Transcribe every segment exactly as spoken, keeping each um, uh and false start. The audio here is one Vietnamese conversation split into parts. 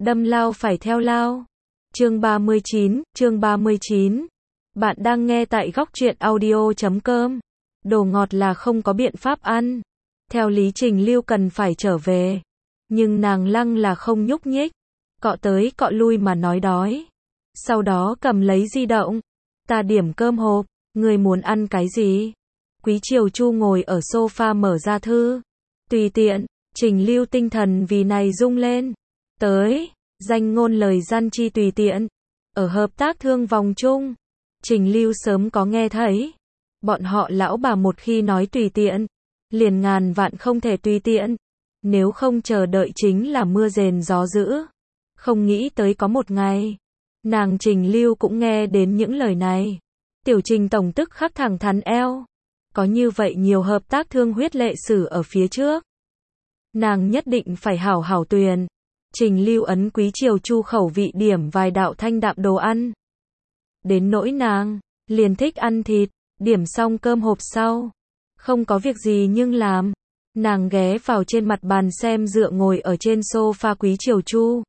đâm lao phải theo lao. Chương ba mươi chín, chương ba mươi chín. Bạn đang nghe tại góc truyện audio chấm com. Đồ ngọt là không có biện pháp ăn. Theo lý Trình Lưu cần phải trở về. Nhưng nàng lăng là không nhúc nhích. Cọ tới cọ lui mà nói đói. Sau đó cầm lấy di động. Ta điểm cơm hộp, người muốn ăn cái gì? Quý Triều Chu ngồi ở sofa mở ra thư. Tùy tiện, Trình Lưu tinh thần vì này rung lên. Tới, danh ngôn lời gian chi tùy tiện. Ở hợp tác thương vòng chung, Trình Lưu sớm có nghe thấy. Bọn họ lão bà một khi nói tùy tiện, liền ngàn vạn không thể tùy tiện. Nếu không chờ đợi chính là mưa rền gió dữ. Không nghĩ tới có một ngày, nàng Trình Lưu cũng nghe đến những lời này. Tiểu Trình tổng tức khắc thẳng thắn eo. Có như vậy nhiều hợp tác thương huyết lệ sử ở phía trước. Nàng nhất định phải hảo hảo tuyền. Trình Lưu ấn Quý Triều Chu khẩu vị điểm vài đạo thanh đạm đồ ăn. Đến nỗi nàng, liền thích ăn thịt, điểm xong cơm hộp sau. Không có việc gì nhưng làm. Nàng ghé vào trên mặt bàn xem dựa ngồi ở trên sofa Quý Triều Chu.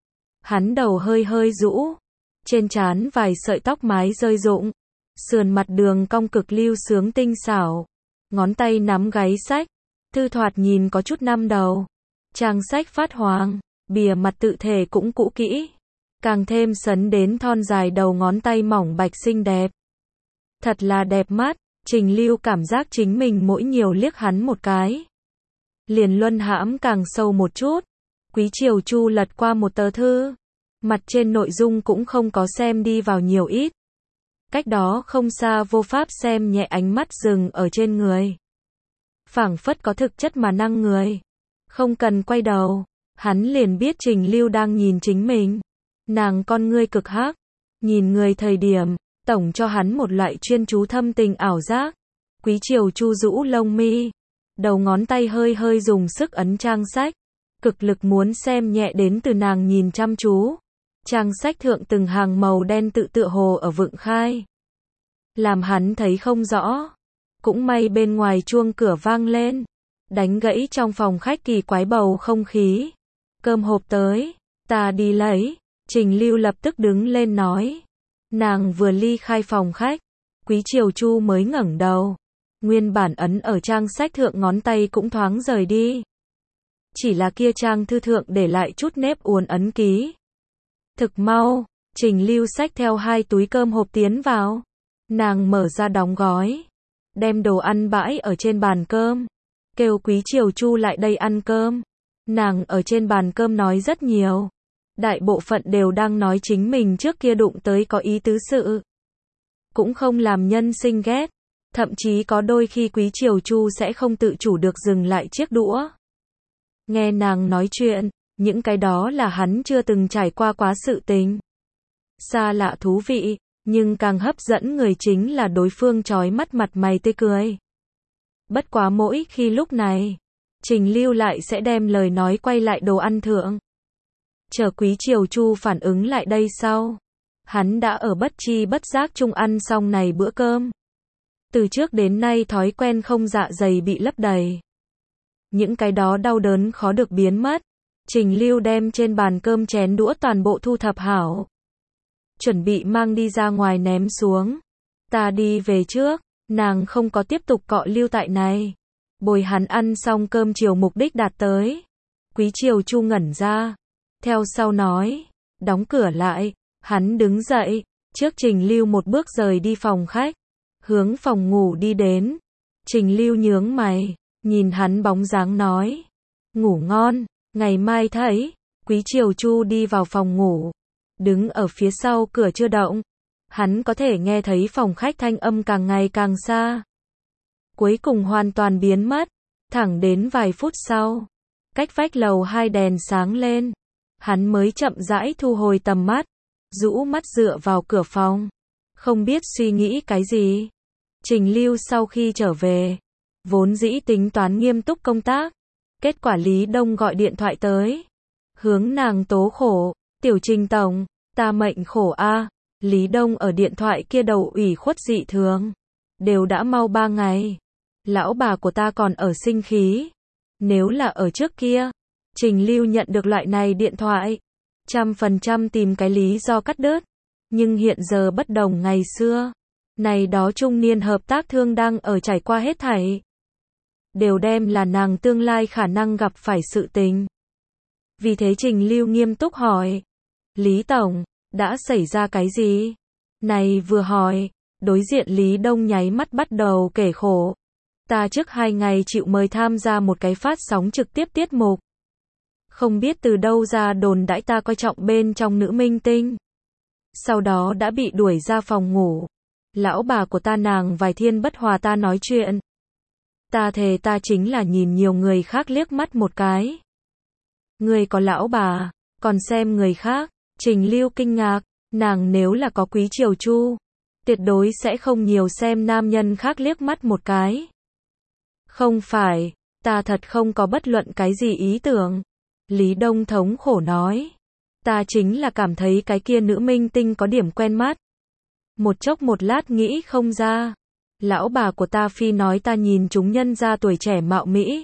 Hắn đầu hơi hơi rũ. Trên trán vài sợi tóc mái rơi rụng. Sườn mặt đường cong cực lưu sướng tinh xảo. Ngón tay nắm gáy sách. Thư thoạt nhìn có chút năm đầu. Trang sách phát hoàng. Bìa mặt tự thể cũng cũ kỹ. Càng thêm sấn đến thon dài đầu ngón tay mỏng bạch xinh đẹp. Thật là đẹp mắt. Trình Lưu cảm giác chính mình mỗi nhiều liếc hắn một cái. Liền luân hãm càng sâu một chút. Quý Triều Chu lật qua một tờ thư. Mặt trên nội dung cũng không có xem đi vào nhiều ít. Cách đó không xa vô pháp xem nhẹ ánh mắt dừng ở trên người. Phảng phất có thực chất mà năng người. Không cần quay đầu. Hắn liền biết Trình Lưu đang nhìn chính mình. Nàng con ngươi cực hắc. Nhìn người thời điểm, tổng cho hắn một loại chuyên chú thâm tình ảo giác. Quý Triều Chu rũ lông mi. Đầu ngón tay hơi hơi dùng sức ấn trang sách. Cực lực muốn xem nhẹ đến từ nàng nhìn chăm chú. Trang sách thượng từng hàng màu đen tự tựa hồ ở vựng khai. Làm hắn thấy không rõ. Cũng may bên ngoài chuông cửa vang lên. Đánh gãy trong phòng khách kỳ quái bầu không khí. Cơm hộp tới, ta đi lấy. Trình Lưu lập tức đứng lên nói. Nàng vừa ly khai phòng khách. Quý Triều Chu mới ngẩng đầu. Nguyên bản ấn ở trang sách thượng ngón tay cũng thoáng rời đi. Chỉ là kia trang thư thượng để lại chút nếp uốn ấn ký. Thực mau, Trình Lưu xách theo hai túi cơm hộp tiến vào. Nàng mở ra đóng gói. Đem đồ ăn bãi ở trên bàn cơm. Kêu Quý Triều Chu lại đây ăn cơm. Nàng ở trên bàn cơm nói rất nhiều. Đại bộ phận đều đang nói chính mình trước kia đụng tới có ý tứ sự. Cũng không làm nhân sinh ghét. Thậm chí có đôi khi Quý Triều Chu sẽ không tự chủ được dừng lại chiếc đũa. Nghe nàng nói chuyện, những cái đó là hắn chưa từng trải qua quá sự tình. Xa lạ thú vị, nhưng càng hấp dẫn người chính là đối phương chói mắt mặt mày tươi cười. Bất quá mỗi khi lúc này, Trình Lưu lại sẽ đem lời nói quay lại đồ ăn thượng. Chờ Quý Triều Chu phản ứng lại đây sau. Hắn đã ở bất chi bất giác chung ăn xong này bữa cơm. Từ trước đến nay thói quen không dạ dày bị lấp đầy. Những cái đó đau đớn khó được biến mất. Trình Lưu đem trên bàn cơm chén đũa toàn bộ thu thập hảo. Chuẩn bị mang đi ra ngoài ném xuống. Ta đi về trước. Nàng không có tiếp tục cọ lưu tại này. Bồi hắn ăn xong cơm chiều mục đích đạt tới. Quý Triều Chu ngẩn ra. Theo sau nói. Đóng cửa lại. Hắn đứng dậy. Trước Trình Lưu một bước rời đi phòng khách. Hướng phòng ngủ đi đến. Trình Lưu nhướng mày. Nhìn hắn bóng dáng nói. Ngủ ngon. Ngày mai thấy. Quý Triều Chu đi vào phòng ngủ. Đứng ở phía sau cửa chưa động. Hắn có thể nghe thấy phòng khách thanh âm càng ngày càng xa. Cuối cùng hoàn toàn biến mất. Thẳng đến vài phút sau. Cách vách lầu hai đèn sáng lên. Hắn mới chậm rãi thu hồi tầm mắt. Rũ mắt dựa vào cửa phòng. Không biết suy nghĩ cái gì. Trình Lưu sau khi trở về. Vốn dĩ tính toán nghiêm túc công tác. Kết quả Lý Đông gọi điện thoại tới. Hướng nàng tố khổ. Tiểu Trình tổng, ta mệnh khổ a. Lý Đông ở điện thoại kia đầu ủy khuất dị thường. Đều đã mau ba ngày. Lão bà của ta còn ở sinh khí. Nếu là ở trước kia, Trình Lưu nhận được loại này điện thoại. trăm phần trăm tìm cái lý do cắt đứt. Nhưng hiện giờ bất đồng ngày xưa. Này đó trung niên hợp tác thương đang ở trải qua hết thảy. Đều đem là nàng tương lai khả năng gặp phải sự tình. Vì thế Trình Lưu nghiêm túc hỏi. Lý Tổng, đã xảy ra cái gì? Này vừa hỏi, đối diện Lý Đông nháy mắt bắt đầu kể khổ. Ta trước hai ngày chịu mời tham gia một cái phát sóng trực tiếp tiết mục. Không biết từ đâu ra đồn đãi ta coi trọng bên trong nữ minh tinh. Sau đó đã bị đuổi ra phòng ngủ. Lão bà của ta nàng vài thiên bất hòa ta nói chuyện. Ta thề ta chính là nhìn nhiều người khác liếc mắt một cái. Người có lão bà, còn xem người khác. Trình Lưu kinh ngạc, nàng nếu là có quý triều chu, tuyệt đối sẽ không nhiều xem nam nhân khác liếc mắt một cái. Không phải, ta thật không có bất luận cái gì ý tưởng. Lý Đông thống khổ nói. Ta chính là cảm thấy cái kia nữ minh tinh có điểm quen mắt. Một chốc một lát nghĩ không ra. Lão bà của ta phi nói ta nhìn chúng nhân ra tuổi trẻ mạo mỹ.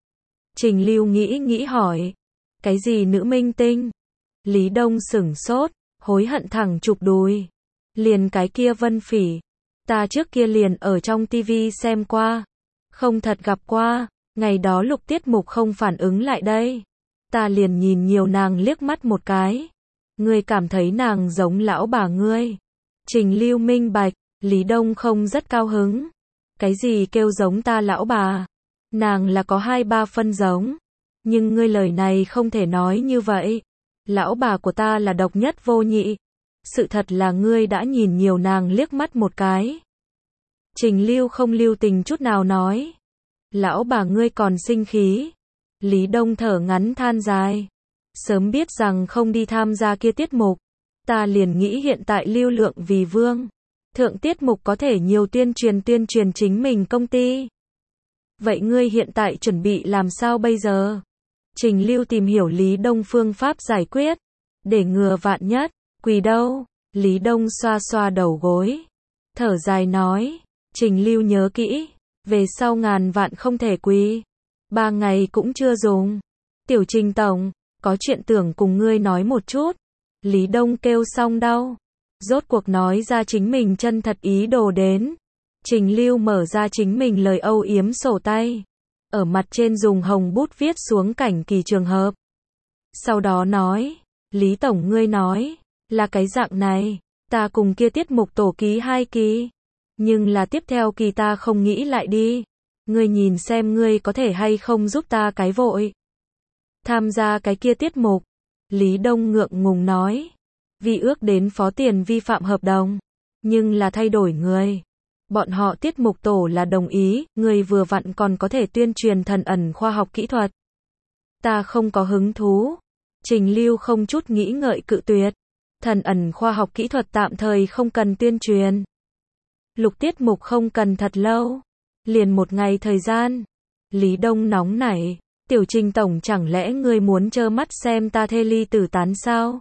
Trình Lưu nghĩ nghĩ hỏi. Cái gì nữ minh tinh? Lý Đông sửng sốt, hối hận thẳng chụp đùi. Liền cái kia Vân Phỉ. Ta trước kia liền ở trong tivi xem qua. Không thật gặp qua. Ngày đó lục tiết mục không phản ứng lại đây. Ta liền nhìn nhiều nàng liếc mắt một cái. Ngươi cảm thấy nàng giống lão bà ngươi. Trình Lưu minh bạch, Lý Đông không rất cao hứng. Cái gì kêu giống ta lão bà? Nàng là có hai ba phân giống. Nhưng ngươi lời này không thể nói như vậy. Lão bà của ta là độc nhất vô nhị. Sự thật là ngươi đã nhìn nhiều nàng liếc mắt một cái. Trình Lưu không lưu tình chút nào nói. Lão bà ngươi còn sinh khí. Lý Đông thở ngắn than dài. Sớm biết rằng không đi tham gia kia tiết mục. Ta liền nghĩ hiện tại lưu lượng vì vương. Thượng tiết mục có thể nhiều tuyên truyền tuyên truyền chính mình công ty. Vậy ngươi hiện tại chuẩn bị làm sao bây giờ? Trình Lưu tìm hiểu Lý Đông phương pháp giải quyết. Để ngừa vạn nhất. Quỳ đâu? Lý Đông xoa xoa đầu gối. Thở dài nói. Trình Lưu nhớ kỹ. Về sau ngàn vạn không thể quỳ. Ba ngày cũng chưa dùng. Tiểu Trình Tổng, có chuyện tưởng cùng ngươi nói một chút. Lý Đông kêu xong đau. Rốt cuộc nói ra chính mình chân thật ý đồ đến. Trình Lưu mở ra chính mình lời âu yếm sổ tay. Ở mặt trên dùng hồng bút viết xuống cảnh kỳ trường hợp. Sau đó nói. Lý Tổng ngươi nói. Là cái dạng này. Ta cùng kia tiết mục tổ ký hai kỳ. Nhưng là tiếp theo kỳ ta không nghĩ lại đi. Ngươi nhìn xem ngươi có thể hay không giúp ta cái vội. Tham gia cái kia tiết mục. Lý Đông ngượng ngùng nói. Vì ước đến phó tiền vi phạm hợp đồng. Nhưng là thay đổi người. Bọn họ tiết mục tổ là đồng ý. Người vừa vặn còn có thể tuyên truyền thần ẩn khoa học kỹ thuật. Ta không có hứng thú. Trình Lưu không chút nghĩ ngợi cự tuyệt. Thần ẩn khoa học kỹ thuật tạm thời không cần tuyên truyền. Lục tiết mục không cần thật lâu. Liền một ngày thời gian. Lý Đông nóng nảy. Tiểu Trình Tổng chẳng lẽ ngươi muốn trơ mắt xem ta thê ly tử tán sao?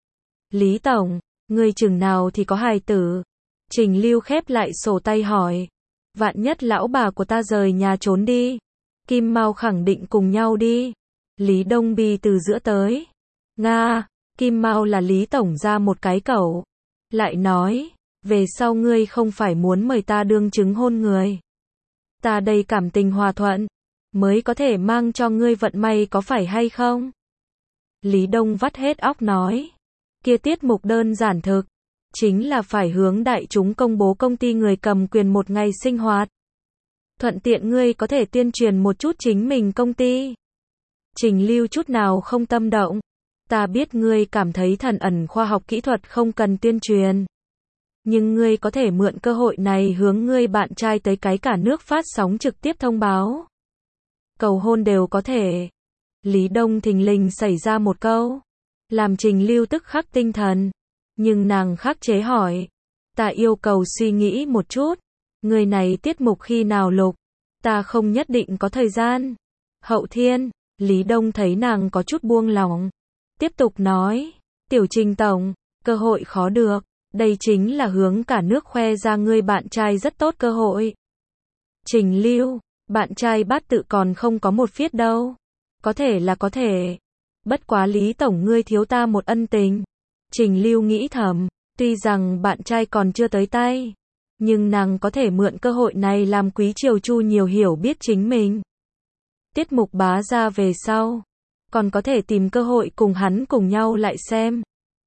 Lý Tổng, ngươi chừng nào thì có hài tử? Trình Lưu khép lại sổ tay hỏi. Vạn nhất lão bà của ta rời nhà trốn đi. Kim Mao khẳng định cùng nhau đi. Lý Đông bi từ giữa tới. Nga, Kim Mao là Lý Tổng ra một cái cẩu. Lại nói, về sau ngươi không phải muốn mời ta đương chứng hôn người. Ta đây cảm tình hòa thuận. Mới có thể mang cho ngươi vận may có phải hay không? Lý Đông vắt hết óc nói. Kia tiết mục đơn giản thực. Chính là phải hướng đại chúng công bố công ty người cầm quyền một ngày sinh hoạt. Thuận tiện ngươi có thể tuyên truyền một chút chính mình công ty. Trình Lưu chút nào không tâm động. Ta biết ngươi cảm thấy thần ẩn khoa học kỹ thuật không cần tuyên truyền. Nhưng ngươi có thể mượn cơ hội này hướng ngươi bạn trai tới cái cả nước phát sóng trực tiếp thông báo. Cầu hôn đều có thể. Lý Đông thình lình xảy ra một câu. Làm Trình Lưu tức khắc tinh thần. Nhưng nàng khắc chế hỏi. Ta yêu cầu suy nghĩ một chút. Người này tiết mục khi nào lục. Ta không nhất định có thời gian. Hậu thiên. Lý Đông thấy nàng có chút buông lỏng. Tiếp tục nói. Tiểu Trình Tổng. Cơ hội khó được. Đây chính là hướng cả nước khoe ra ngươi bạn trai rất tốt cơ hội. Trình Lưu. Bạn trai bát tự còn không có một phiết đâu. Có thể là có thể. Bất quá Lý Tổng ngươi thiếu ta một ân tình. Trình Lưu nghĩ thầm, tuy rằng bạn trai còn chưa tới tay, nhưng nàng có thể mượn cơ hội này làm Quý Triều Chu nhiều hiểu biết chính mình. Tiết mục bá ra về sau, còn có thể tìm cơ hội cùng hắn cùng nhau lại xem.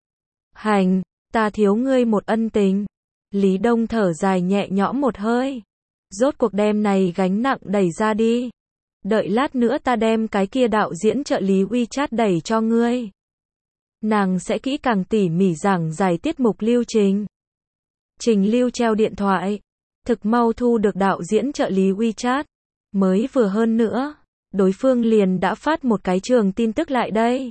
Hành, ta thiếu ngươi một ân tình. Lý Đông thở dài nhẹ nhõm một hơi. Rốt cuộc đem này gánh nặng đẩy ra đi. Đợi lát nữa ta đem cái kia đạo diễn trợ lý WeChat đẩy cho ngươi. Nàng sẽ kỹ càng tỉ mỉ giảng giải tiết mục lưu trình. Trình Lưu treo điện thoại, thực mau thu được đạo diễn trợ lý WeChat. Mới vừa hơn nữa, đối phương liền đã phát một cái trường tin tức lại đây.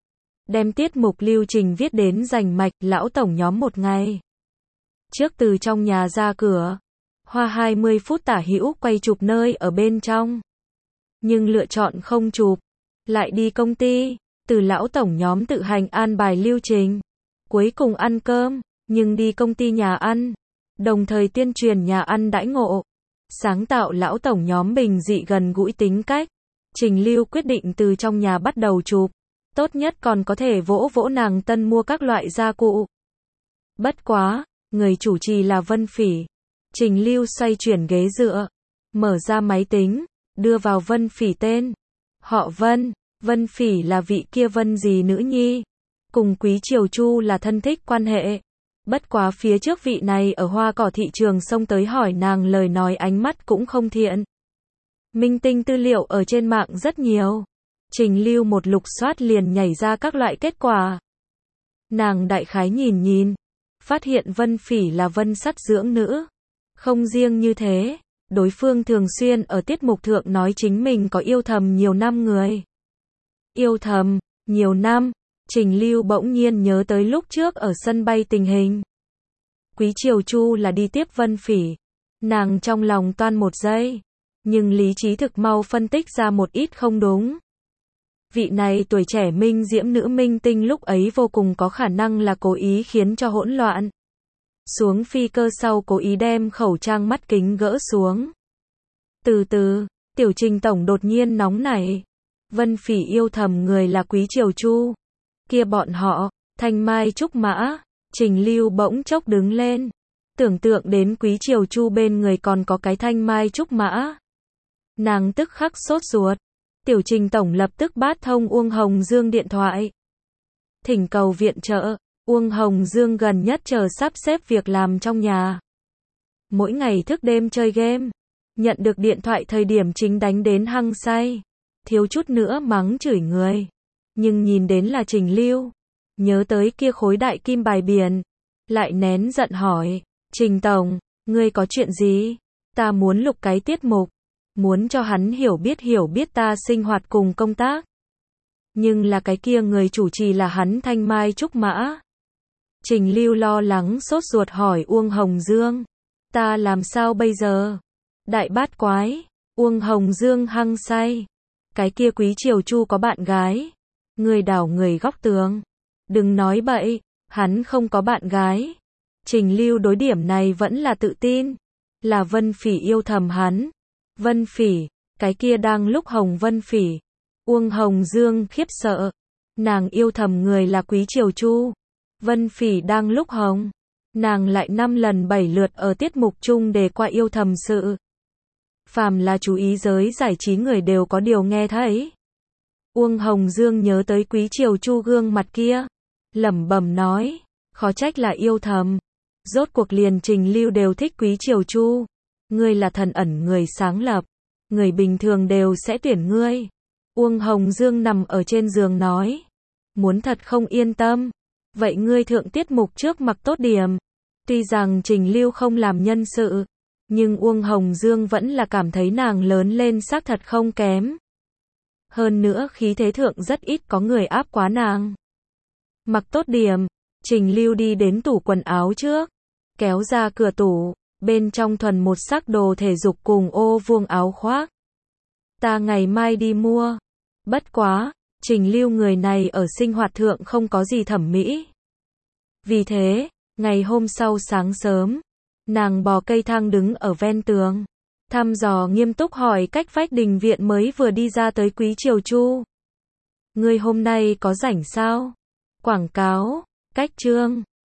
Đem tiết mục lưu trình viết đến rành mạch, lão tổng nhóm một ngày. Trước từ trong nhà ra cửa, hoa hai mươi phút tả hữu quay chụp nơi ở bên trong. Nhưng lựa chọn không chụp, lại đi công ty, từ lão tổng nhóm tự hành an bài lưu trình. Cuối cùng ăn cơm, nhưng đi công ty nhà ăn, đồng thời tuyên truyền nhà ăn đãi ngộ. Sáng tạo lão tổng nhóm bình dị gần gũi tính cách. Trình Lưu quyết định từ trong nhà bắt đầu chụp. Tốt nhất còn có thể vỗ vỗ nàng tân mua các loại gia cụ. Bất quá, người chủ trì là Vân Phỉ. Trình Lưu xoay chuyển ghế dựa, mở ra máy tính, đưa vào Vân Phỉ tên. Họ Vân, Vân Phỉ là vị kia Vân gì nữ nhi. Cùng Quý Triều Chu là thân thích quan hệ. Bất quá phía trước vị này ở hoa cỏ thị trường xông tới hỏi nàng lời nói ánh mắt cũng không thiện. Minh tinh tư liệu ở trên mạng rất nhiều. Trình Lưu một lục soát liền nhảy ra các loại kết quả. Nàng đại khái nhìn nhìn, phát hiện Vân Phỉ là Vân sắt dưỡng nữ. Không riêng như thế, đối phương thường xuyên ở tiết mục thượng nói chính mình có yêu thầm nhiều năm người. Yêu thầm, nhiều năm, Trình Lưu bỗng nhiên nhớ tới lúc trước ở sân bay tình hình. Quý Triều Chu là đi tiếp Vân Phỉ. Nàng trong lòng toan một giây, nhưng lý trí thực mau phân tích ra một ít không đúng. Vị này tuổi trẻ minh diễm nữ minh tinh lúc ấy vô cùng có khả năng là cố ý khiến cho hỗn loạn. Xuống phi cơ sau cố ý đem khẩu trang mắt kính gỡ xuống. Từ từ, Tiểu Trình tổng đột nhiên nóng nảy. Vân Phỉ yêu thầm người là Quý Triều Chu. Kia bọn họ, thanh mai trúc mã. Trình Lưu bỗng chốc đứng lên. Tưởng tượng đến Quý Triều Chu bên người còn có cái thanh mai trúc mã. Nàng tức khắc sốt ruột. Tiểu Trình tổng lập tức bát thông Uông Hồng Dương điện thoại. Thỉnh cầu viện trợ. Uông Hồng Dương gần nhất chờ sắp xếp việc làm trong nhà. Mỗi ngày thức đêm chơi game. Nhận được điện thoại thời điểm chính đánh đến hăng say. Thiếu chút nữa mắng chửi người. Nhưng nhìn đến là Trình Lưu. Nhớ tới kia khối đại kim bài biển. Lại nén giận hỏi. Trình tổng, ngươi có chuyện gì? Ta muốn lục cái tiết mục. Muốn cho hắn hiểu biết hiểu biết ta sinh hoạt cùng công tác. Nhưng là cái kia người chủ trì là hắn thanh mai trúc mã. Trình Lưu lo lắng sốt ruột hỏi Uông Hồng Dương. Ta làm sao bây giờ? Đại bát quái. Uông Hồng Dương hăng say. Cái kia Quý Triều Chu có bạn gái. Người đảo người góc tường. Đừng nói bậy, hắn không có bạn gái. Trình Lưu đối điểm này vẫn là tự tin. Là Vân Phỉ yêu thầm hắn. Vân Phỉ, cái kia đang lúc Hồng Vân Phỉ. Uông Hồng Dương khiếp sợ. Nàng yêu thầm người là Quý Triều Chu. Vân Phỉ đang lúc hồng. Nàng lại năm lần bảy lượt ở tiết mục chung đề qua yêu thầm sự. Phàm là chú ý giới giải trí người đều có điều nghe thấy. Uông Hồng Dương nhớ tới Quý Triều Chu gương mặt kia. Lẩm bẩm nói. Khó trách là yêu thầm. Rốt cuộc liền Trình Lưu đều thích Quý Triều Chu. Ngươi là thần ẩn người sáng lập. Người bình thường đều sẽ tuyển ngươi. Uông Hồng Dương nằm ở trên giường nói. Muốn thật không yên tâm. Vậy ngươi thượng tiết mục trước mặc tốt điểm. Tuy rằng Trình Lưu không làm nhân sự. Nhưng Uông Hồng Dương vẫn là cảm thấy nàng lớn lên xác thật không kém. Hơn nữa khí thế thượng rất ít có người áp quá nàng. Mặc tốt điểm. Trình Lưu đi đến tủ quần áo trước. Kéo ra cửa tủ. Bên trong thuần một sắc đồ thể dục cùng ô vuông áo khoác. Ta ngày mai đi mua. Bất quá, Trình Lưu người này ở sinh hoạt thượng không có gì thẩm mỹ. Vì thế, ngày hôm sau sáng sớm, nàng bò cây thang đứng ở ven tường. Thăm dò nghiêm túc hỏi cách vách đình viện mới vừa đi ra tới Quý Triều Chu. Ngươi hôm nay có rảnh sao? Quảng cáo, cách chương